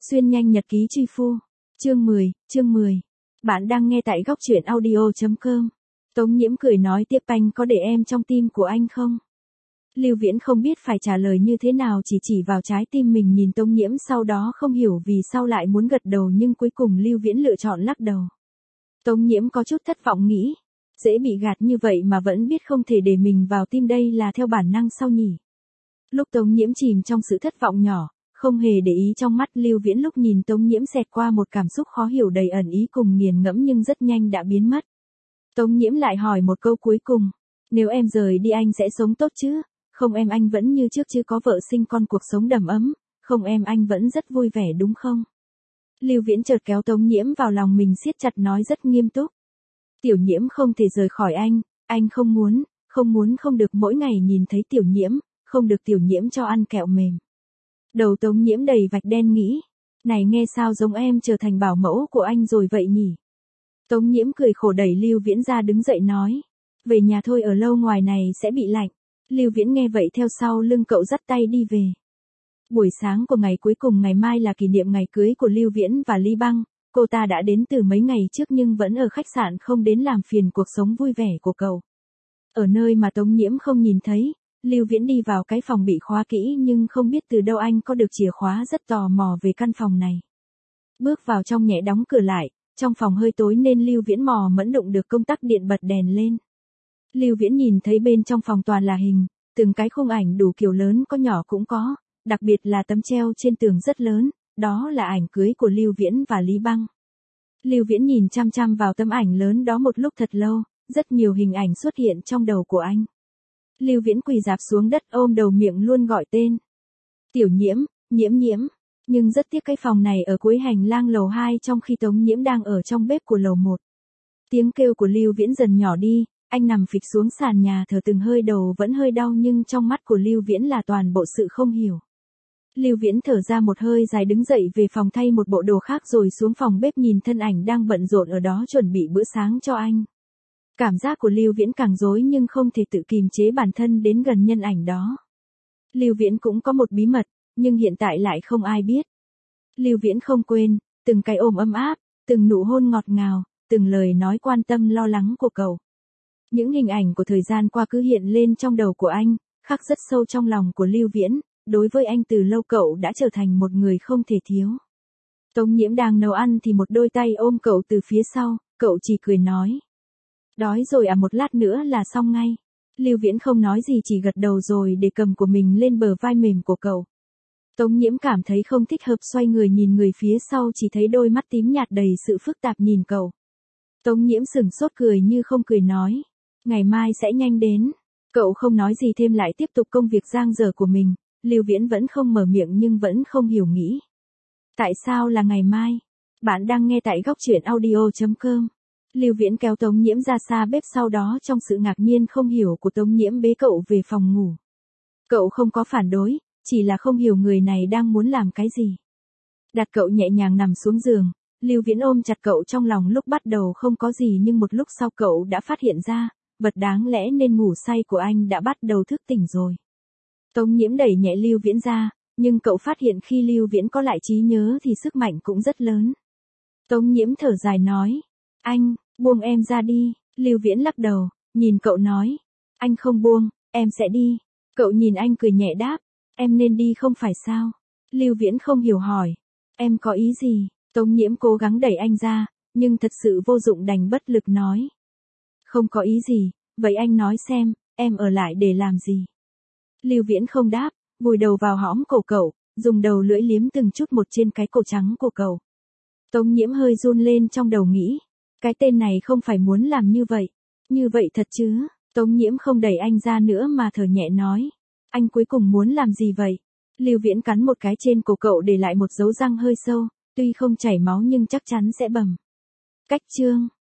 Xuyên nhanh nhật ký truy phu. Chương 10. Bạn đang nghe tại góc truyện audio.com. Tống Nhiễm cười nói tiếp, anh có để em trong tim của anh không? Lưu Viễn không biết phải trả lời như thế nào, chỉ vào trái tim mình nhìn Tống Nhiễm, sau đó không hiểu vì sao lại muốn gật đầu nhưng cuối cùng Lưu Viễn lựa chọn lắc đầu. Tống Nhiễm có chút thất vọng nghĩ, dễ bị gạt như vậy mà vẫn biết không thể để mình vào tim, đây là theo bản năng sao nhỉ? Lúc Tống Nhiễm chìm trong sự thất vọng nhỏ, không hề để ý trong mắt Lưu Viễn lúc nhìn Tống Nhiễm xẹt qua một cảm xúc khó hiểu đầy ẩn ý cùng nghiền ngẫm nhưng rất nhanh đã biến mất. Tống Nhiễm lại hỏi một câu cuối cùng, nếu em rời đi anh sẽ sống tốt chứ? Không em anh vẫn như trước chứ, có vợ sinh con cuộc sống đầm ấm, không em anh vẫn rất vui vẻ đúng không? Lưu Viễn chợt kéo Tống Nhiễm vào lòng mình siết chặt nói rất nghiêm túc. Tiểu Nhiễm không thể rời khỏi anh không muốn không được mỗi ngày nhìn thấy Tiểu Nhiễm, không được Tiểu Nhiễm cho ăn kẹo mềm. Đầu Tống Nhiễm đầy vạch đen nghĩ, này nghe sao giống em trở thành bảo mẫu của anh rồi vậy nhỉ? Tống Nhiễm cười khổ đẩy Lưu Viễn ra đứng dậy nói, về nhà thôi, ở lâu ngoài này sẽ bị lạnh. Lưu Viễn nghe vậy theo sau lưng cậu dắt tay đi về. Buổi sáng của ngày cuối cùng, ngày mai là kỷ niệm ngày cưới của Lưu Viễn và Ly Băng, cô ta đã đến từ mấy ngày trước nhưng vẫn ở khách sạn không đến làm phiền cuộc sống vui vẻ của cậu. Ở nơi mà Tống Nhiễm không nhìn thấy, Lưu Viễn đi vào cái phòng bị khóa kỹ nhưng không biết từ đâu anh có được chìa khóa, rất tò mò về căn phòng này. Bước vào trong nhẹ đóng cửa lại, trong phòng hơi tối nên Lưu Viễn mò mẫn đụng được công tắc điện bật đèn lên. Lưu Viễn nhìn thấy bên trong phòng toàn là hình, từng cái khung ảnh đủ kiểu, lớn có nhỏ cũng có, đặc biệt là tấm treo trên tường rất lớn, đó là ảnh cưới của Lưu Viễn và Lý Băng. Lưu Viễn nhìn chăm chăm vào tấm ảnh lớn đó một lúc thật lâu, rất nhiều hình ảnh xuất hiện trong đầu của anh. Lưu Viễn quỳ rạp xuống đất ôm đầu miệng luôn gọi tên. Tiểu Nhiễm, Nhiễm. Nhưng rất tiếc cái phòng này ở cuối hành lang lầu 2 trong khi Tống Nhiễm đang ở trong bếp của lầu 1. Tiếng kêu của Lưu Viễn dần nhỏ đi, anh nằm phịch xuống sàn nhà thở từng hơi, đầu vẫn hơi đau nhưng trong mắt của Lưu Viễn là toàn bộ sự không hiểu. Lưu Viễn thở ra một hơi dài đứng dậy về phòng thay một bộ đồ khác rồi xuống phòng bếp nhìn thân ảnh đang bận rộn ở đó chuẩn bị bữa sáng cho anh. Cảm giác của Lưu Viễn càng rối nhưng không thể tự kìm chế bản thân đến gần nhân ảnh đó. Lưu Viễn cũng có một bí mật, nhưng hiện tại lại không ai biết. Lưu Viễn không quên, từng cái ôm ấm áp, từng nụ hôn ngọt ngào, từng lời nói quan tâm lo lắng của cậu. Những hình ảnh của thời gian qua cứ hiện lên trong đầu của anh, khắc rất sâu trong lòng của Lưu Viễn, đối với anh từ lâu cậu đã trở thành một người không thể thiếu. Tống Nhiễm đang nấu ăn thì một đôi tay ôm cậu từ phía sau, cậu chỉ cười nói. Đói rồi à, một lát nữa là xong ngay. Lưu Viễn không nói gì, chỉ gật đầu rồi để cầm của mình lên bờ vai mềm của cậu. Tống Nhiễm cảm thấy không thích hợp, xoay người nhìn người phía sau, chỉ thấy đôi mắt tím nhạt đầy sự phức tạp nhìn cậu. Tống Nhiễm sửng sốt cười như không cười nói, ngày mai sẽ nhanh đến. Cậu không nói gì thêm lại tiếp tục công việc giang dở của mình. Lưu Viễn vẫn không mở miệng nhưng vẫn không hiểu nghĩ. Tại sao là ngày mai? Bạn đang nghe tại góc truyện audio.com. Lưu Viễn kéo Tống Nhiễm ra xa bếp, sau đó trong sự ngạc nhiên không hiểu của Tống Nhiễm bế cậu về phòng ngủ. Cậu không có phản đối, chỉ là không hiểu người này đang muốn làm cái gì. Đặt cậu nhẹ nhàng nằm xuống giường, Lưu Viễn ôm chặt cậu trong lòng, lúc bắt đầu không có gì nhưng một lúc sau cậu đã phát hiện ra, vật đáng lẽ nên ngủ say của anh đã bắt đầu thức tỉnh rồi. Tống Nhiễm đẩy nhẹ Lưu Viễn ra, nhưng cậu phát hiện khi Lưu Viễn có lại trí nhớ thì sức mạnh cũng rất lớn. Tống Nhiễm thở dài nói, anh, buông em ra đi. Lưu Viễn lắc đầu, nhìn cậu nói, anh không buông, em sẽ đi. Cậu nhìn anh cười nhẹ đáp, em nên đi không phải sao? Lưu Viễn không hiểu hỏi, em có ý gì? Tống Nhiễm cố gắng đẩy anh ra, nhưng thật sự vô dụng đành bất lực nói. Không có ý gì, vậy anh nói xem, em ở lại để làm gì? Lưu Viễn không đáp, vùi đầu vào hõm cổ cậu, dùng đầu lưỡi liếm từng chút một trên cái cổ trắng của cậu. Tống Nhiễm hơi run lên trong đầu nghĩ, cái tên này không phải muốn làm như vậy thật chứ? Tống Nhiễm không đẩy anh ra nữa mà thở nhẹ nói, anh cuối cùng muốn làm gì vậy? Lưu Viễn cắn một cái trên cổ cậu để lại một dấu răng hơi sâu, tuy không chảy máu nhưng chắc chắn sẽ bầm. Cách chương